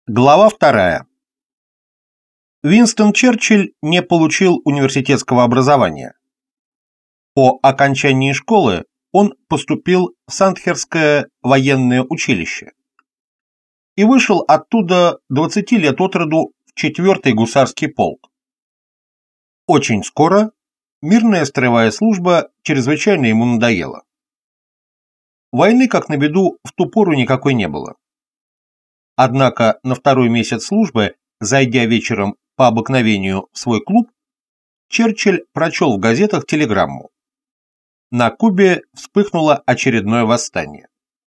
Глава 2. Уинстон Черчилль не получил университетского образования. По окончании школы он поступил в Сандхерское военное училище и вышел оттуда 20 лет от роду в 4-й гусарский полк. Очень скоро мирная строевая служба чрезвычайно ему надоела. Войны, как на беду, в ту пору никакой не было. Однако на второй месяц службы, зайдя вечером по обыкновению в свой клуб, Черчилль прочел в газетах телеграмму. На Кубе вспыхнуло очередное восстание.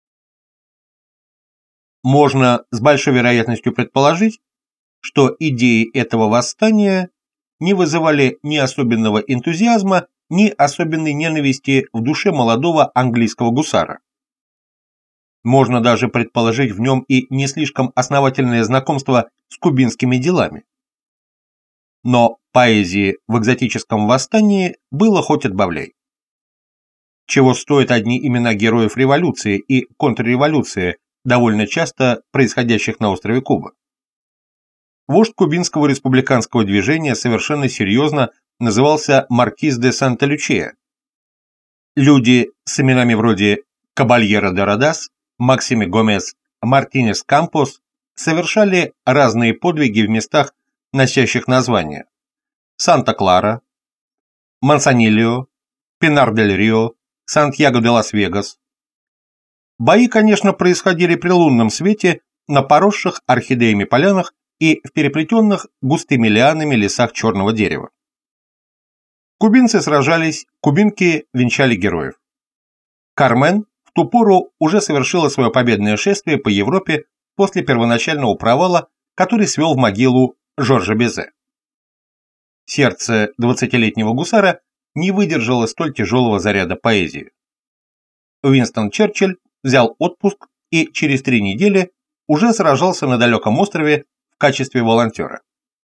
Можно с большой вероятностью предположить, что идеи этого восстания не вызывали ни особенного энтузиазма, ни особенной ненависти в душе молодого английского гусара. Можно даже предположить в нем и не слишком основательное знакомство с кубинскими делами. Но поэзии в экзотическом восстании было хоть отбавляй. Чего стоят одни имена героев революции и контрреволюции, довольно часто происходящих на острове Куба. Вождь кубинского республиканского движения совершенно серьезно назывался Маркиз де Санта-Лючия. Люди с именами вроде Кабальера де Родас, Максиме Гомес, Мартинес Кампос совершали разные подвиги в местах, носящих названия Санта-Клара, Мансанильо, Пинар-дель-Рио, Сантьяго-де-Лас-Вегас. Бои, конечно, происходили при лунном свете на поросших орхидеями полянах и в переплетенных густыми лианами лесах черного дерева. Кубинцы сражались, кубинки венчали героев. Кармен в ту пору уже совершила свое победное шествие по Европе после первоначального провала, который свел в могилу Жоржа Безе. Сердце 20-летнего гусара не выдержало столь тяжелого заряда поэзии. Уинстон Черчилль взял отпуск и через 3 недели уже сражался на далеком острове в качестве волонтера.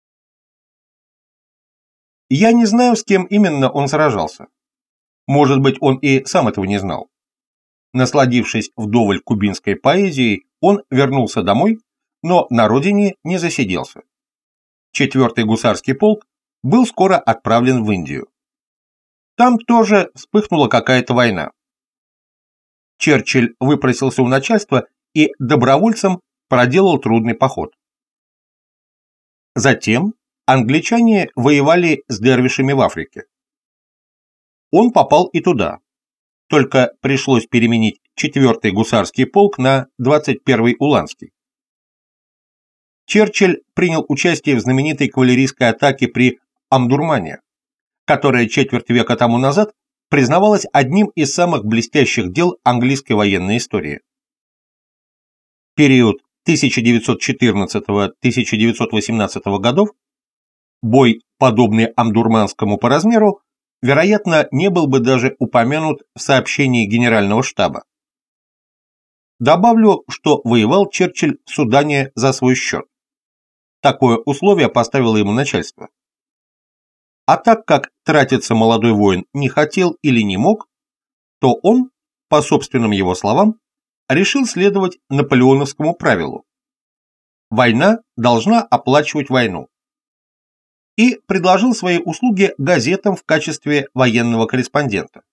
Я не знаю, с кем именно он сражался. Может быть, он и сам этого не знал. Насладившись вдоволь кубинской поэзией, он вернулся домой, но на родине не засиделся. 4-й гусарский полк был скоро отправлен в Индию. Там тоже вспыхнула какая-то война. Черчилль выпросился у начальства и добровольцем проделал трудный поход. Затем англичане воевали с дервишами в Африке. Он попал и туда. Только пришлось переменить 4-й гусарский полк на 21-й Уланский. Черчилль принял участие в знаменитой кавалерийской атаке при Омдурмане, которая четверть века тому назад признавалась одним из самых блестящих дел английской военной истории. Период 1914-1918 годов, бой, подобный Омдурманскому по размеру, вероятно, не был бы даже упомянут в сообщении Генерального штаба. Добавлю, что воевал Черчилль в Судане за свой счет. Такое условие поставило ему начальство. А так как тратиться молодой воин не хотел или не мог, то он, по собственным его словам, решил следовать наполеоновскому правилу. Война должна оплачивать войну. И предложил свои услуги газетам в качестве военного корреспондента.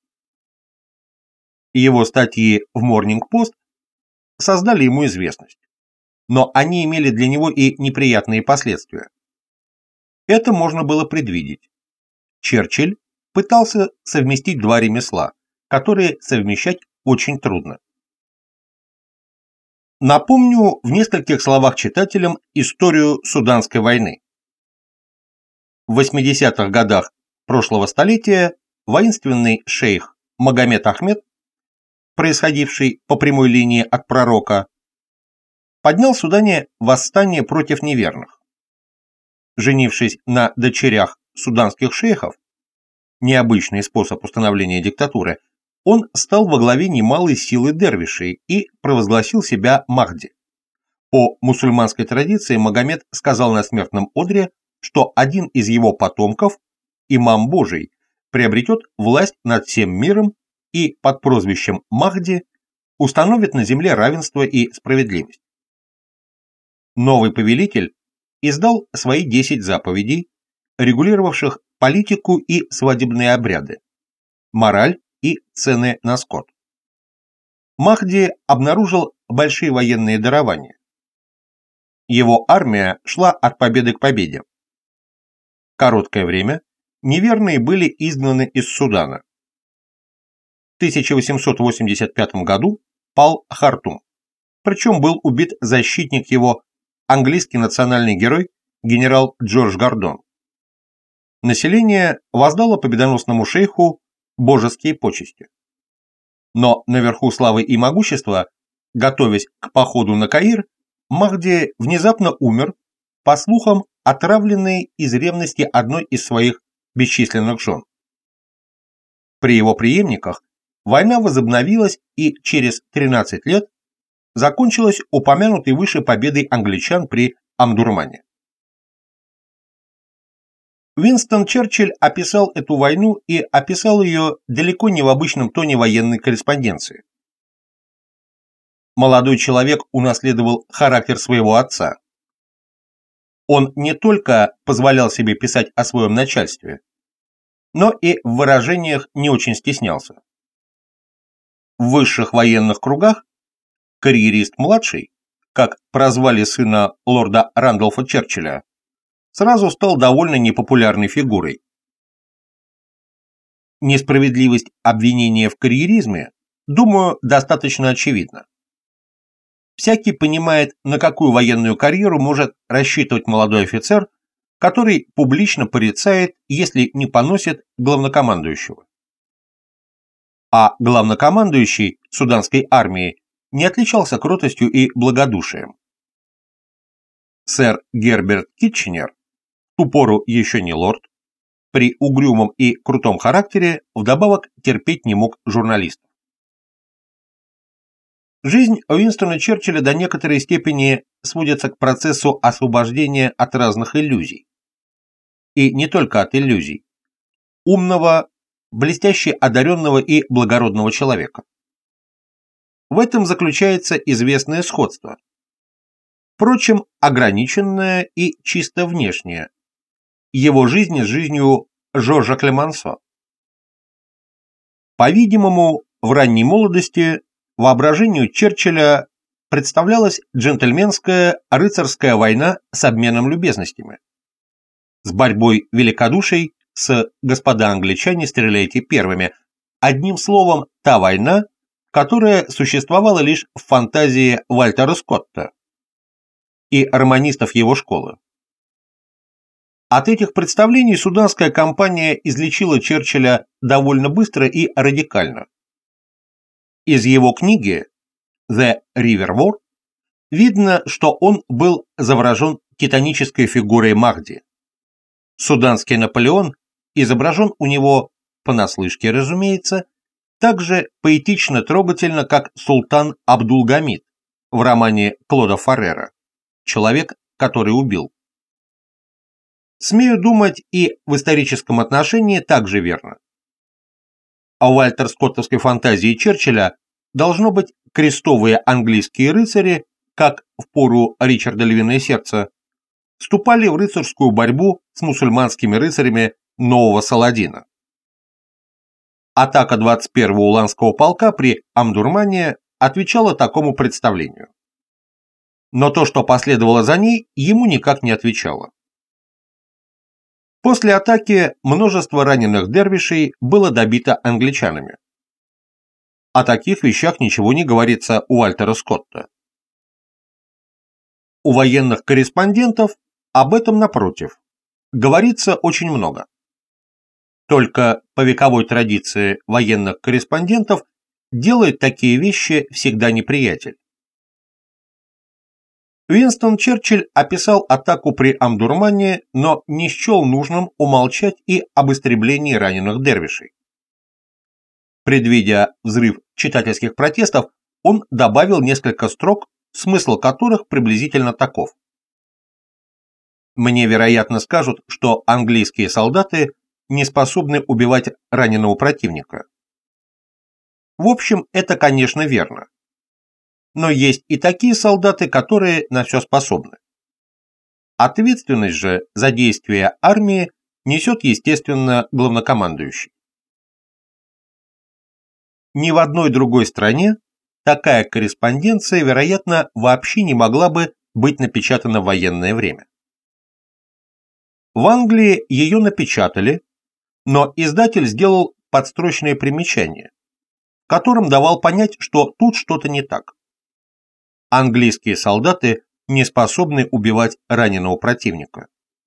Его статьи в Morning Post создали ему известность, но они имели для него и неприятные последствия. Это можно было предвидеть. Черчилль пытался совместить 2 ремесла, которые совмещать очень трудно. Напомню в нескольких словах читателям историю Суданской войны. В 80-х годах прошлого столетия воинственный шейх Магомед Ахмед, происходивший по прямой линии от пророка, поднял в Судане восстание против неверных. Женившись на дочерях суданских шейхов, необычный способ установления диктатуры, он стал во главе немалой силы дервишей и провозгласил себя Махди. По мусульманской традиции Магомед сказал на смертном одре, что один из его потомков, имам Божий, приобретет власть над всем миром и под прозвищем Махди установит на земле равенство и справедливость. новый повелитель издал свои 10 заповедей, регулировавших политику и свадебные обряды, мораль и цены на скот. Махди обнаружил большие военные дарования. Его армия шла от победы к победе. Короткое время неверные были изгнаны из Судана. В 1885 году пал Хартум, причем был убит защитник его, английский национальный герой генерал Джордж Гордон. Население воздало победоносному шейху божеские почести. Но наверху славы и могущества, готовясь к походу на Каир, Махди внезапно умер, по слухам, отравленный из ревности одной из своих бесчисленных жен. При его преемниках война возобновилась и через 13 лет закончилась упомянутой выше победой англичан при Омдурмане. Уинстон Черчилль описал эту войну и описал ее далеко не в обычном тоне военной корреспонденции. Молодой человек унаследовал характер своего отца. Он не только позволял себе писать о своем начальстве, но и в выражениях не очень стеснялся. В высших военных кругах карьерист-младший, как прозвали сына лорда Рандольфа Черчилля, сразу стал довольно непопулярной фигурой. Несправедливость обвинения в карьеризме, думаю, достаточно очевидна. Всякий понимает, на какую военную карьеру может рассчитывать молодой офицер, который публично порицает, если не поносит главнокомандующего. А главнокомандующий суданской армии не отличался кротостью и благодушием. Сэр Герберт Китченер, в ту пору еще не лорд, при угрюмом и крутом характере вдобавок терпеть не мог журналистов. Жизнь Уинстона Черчилля до некоторой степени сводится к процессу освобождения от разных иллюзий. И не только от иллюзий. Умного, блестяще одаренного и благородного человека. В этом заключается известное сходство. Впрочем, ограниченное и чисто внешнее. Его жизнь с жизнью Жоржа Клемансо. По-видимому, в ранней молодости воображению Черчилля представлялась джентльменская рыцарская война с обменом любезностями, с борьбой великодуший с «господа англичане, стреляйте первыми», одним словом, та война, которая существовала лишь в фантазии Вальтера Скотта и романистов его школы. От этих представлений суданская кампания излечила Черчилля довольно быстро и радикально. Из его книги «The River War» видно, что он был заворожен титанической фигурой Махди. Суданский Наполеон изображен у него, понаслышке, разумеется, так же поэтично-трогательно, как султан Абдулгамид в романе Клода Фаррера «Человек, который убил». Смею думать, и в историческом отношении также верно. А у вальтер-скоттовской фантазии Черчилля должно быть крестовые английские рыцари, как в пору Ричарда Львиное Сердце, вступали в рыцарскую борьбу с мусульманскими рыцарями нового Саладина. Атака 21-го уланского полка при Омдурмане отвечала такому представлению. Но то, что последовало за ней, ему никак не отвечало. После атаки множество раненых дервишей было добито англичанами. О таких вещах ничего не говорится у Вальтера Скотта. У военных корреспондентов об этом, напротив, говорится очень много. Только по вековой традиции военных корреспондентов делает такие вещи всегда неприятель. Уинстон Черчилль описал атаку при Омдурмане, но не счел нужным умолчать и об истреблении раненых дервишей. Предвидя взрыв читательских протестов, он добавил несколько строк, смысл которых приблизительно таков. Мне, вероятно, скажут, что английские солдаты не способны убивать раненого противника. В общем, это, конечно, верно. Но есть и такие солдаты, которые на все способны. Ответственность же за действия армии несет, естественно, главнокомандующий. Ни в одной другой стране такая корреспонденция, вероятно, вообще не могла бы быть напечатана в военное время. В Англии ее напечатали, но издатель сделал подстрочное примечание, которым давал понять, что тут что-то не так. Английские солдаты не способны убивать раненого противника.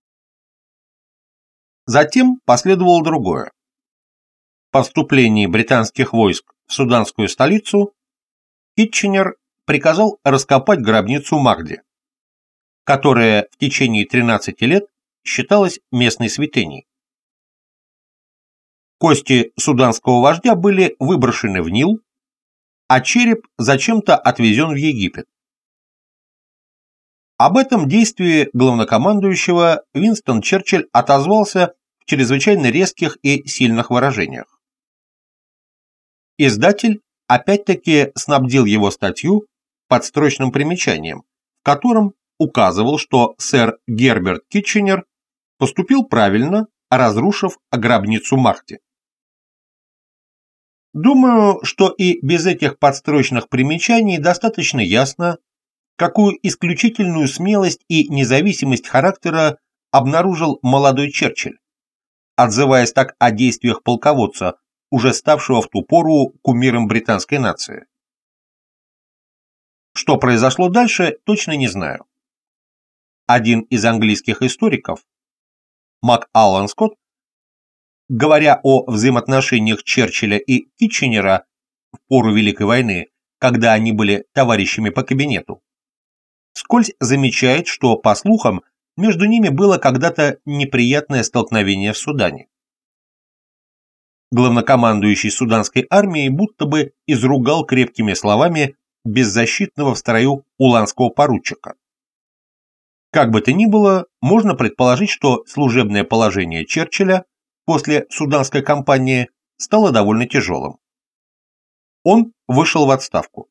Затем последовало другое. По вступлении британских войск в суданскую столицу Китченер приказал раскопать гробницу Махди, которая в течение 13 лет считалась местной святыней. Кости суданского вождя были выброшены в Нил, а череп зачем-то отвезен в Египет. Об этом действии главнокомандующего Уинстон Черчилль отозвался в чрезвычайно резких и сильных выражениях. Издатель опять-таки снабдил его статью подстрочным примечанием, в котором указывал, что сэр Герберт Китченер поступил правильно, разрушив гробницу Махди. Думаю, что и без этих подстрочных примечаний достаточно ясно, какую исключительную смелость и независимость характера обнаружил молодой Черчилль, отзываясь так о действиях полководца, уже ставшего в ту пору кумиром британской нации. Что произошло дальше, точно не знаю. Один из английских историков, МакАллан Скотт, говоря о взаимоотношениях Черчилля и Китченера в пору Великой войны, когда они были товарищами по кабинету, вскользь замечает, что, по слухам, между ними было когда-то неприятное столкновение в Судане. Главнокомандующий суданской армией будто бы изругал крепкими словами беззащитного в строю уланского поручика. Как бы то ни было, можно предположить, что служебное положение Черчилля после суданской кампании стало довольно тяжелым. Он вышел в отставку.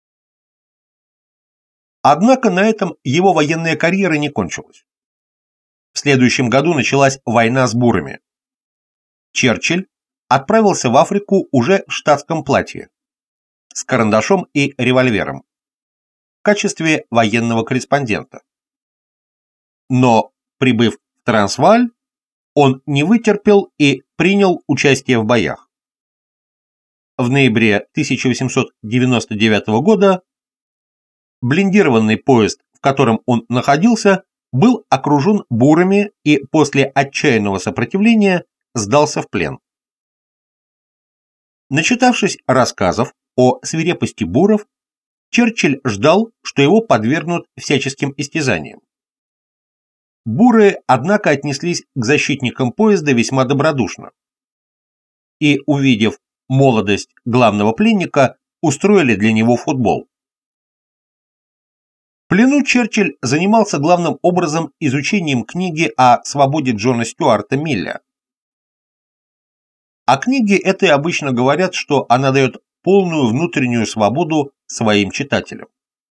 Однако на этом его военная карьера не кончилась. В следующем году началась война с бурами. Черчилль отправился в Африку уже в штатском платье, с карандашом и револьвером, в качестве военного корреспондента. Но, прибыв в Трансвааль, он не вытерпел и принял участие в боях. В ноябре 1899 года блиндированный поезд, в котором он находился, был окружен бурами и после отчаянного сопротивления сдался в плен. Начитавшись рассказов о свирепости буров, Черчилль ждал, что его подвергнут всяческим истязаниям. Буры, однако, отнеслись к защитникам поезда весьма добродушно и, увидев молодость главного пленника, устроили для него футбол. В плену Черчилль занимался главным образом изучением книги о свободе Джона Стюарта Милля. О книге этой обычно говорят, что она дает полную внутреннюю свободу своим читателям.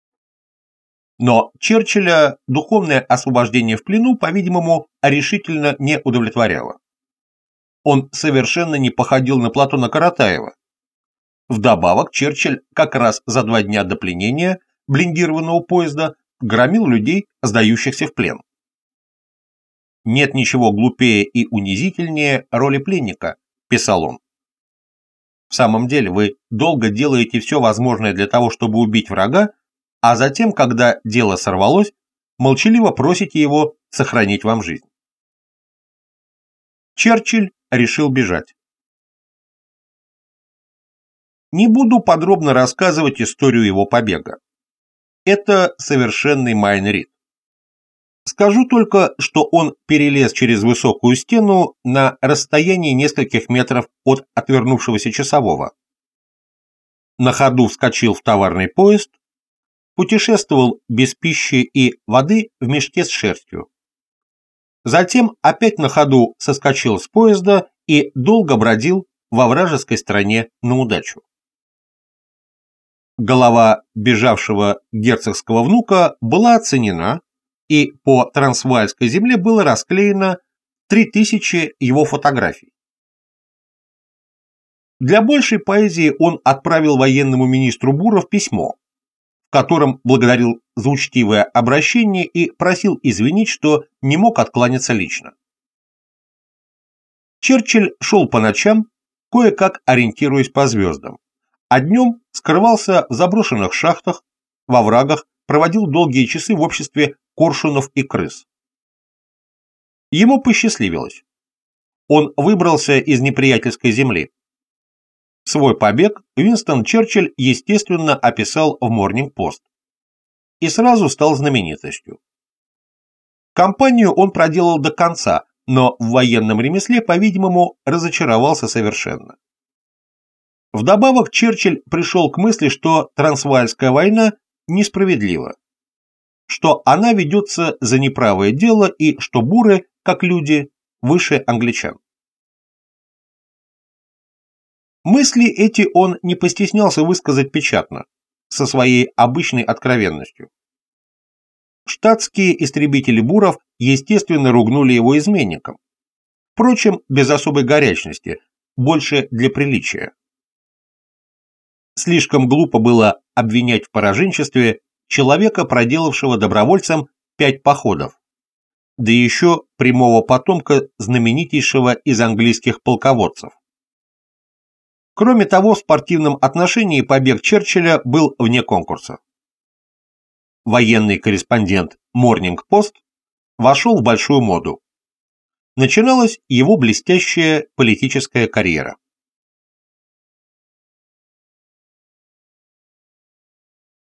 Но Черчилля духовное освобождение в плену, по-видимому, решительно не удовлетворяло. Он совершенно не походил на Платона Каратаева. Вдобавок, Черчилль как раз за 2 дня до пленения блиндированного поезда громил людей, сдающихся в плен. «Нет ничего глупее и унизительнее роли пленника», – писал он. «В самом деле вы долго делаете все возможное для того, чтобы убить врага, а затем, когда дело сорвалось, молчаливо просите его сохранить вам жизнь». Черчилль решил бежать. Не буду подробно рассказывать историю его побега. Это совершенный Майн Рид. Скажу только, что он перелез через высокую стену на расстоянии нескольких метров от отвернувшегося часового. На ходу вскочил в товарный поезд, путешествовал без пищи и воды в мешке с шерстью. Затем опять на ходу соскочил с поезда и долго бродил во вражеской стране на удачу. Голова бежавшего герцогского внука была оценена, и по Трансваальской земле было расклеено 3000 его фотографий. Для большей поэзии он отправил военному министру Буров письмо, в котором благодарил за учтивое обращение и просил извинить, что не мог откланяться лично. Черчилль шел по ночам, кое-как ориентируясь по звездам, а днем скрывался в заброшенных шахтах, во врагах, проводил долгие часы в обществе коршунов и крыс. Ему посчастливилось. Он выбрался из неприятельской земли. Свой побег Уинстон Черчилль, естественно, описал в Morning Post и сразу стал знаменитостью. Кампанию он проделал до конца, но в военном ремесле, по-видимому, разочаровался совершенно. Вдобавок Черчилль пришел к мысли, что Трансваальская война несправедлива, что она ведется за неправое дело и что буры, как люди, выше англичан. Мысли эти он не постеснялся высказать печатно, со своей обычной откровенностью. Штатские истребители буров, естественно, ругнули его изменником. Впрочем, без особой горячности, больше для приличия. Слишком глупо было обвинять в пораженчестве человека, проделавшего добровольцем 5 походов, да еще прямого потомка знаменитейшего из английских полководцев. Кроме того, в спортивном отношении побег Черчилля был вне конкурса. Военный корреспондент Morning Post вошел в большую моду. Начиналась его блестящая политическая карьера.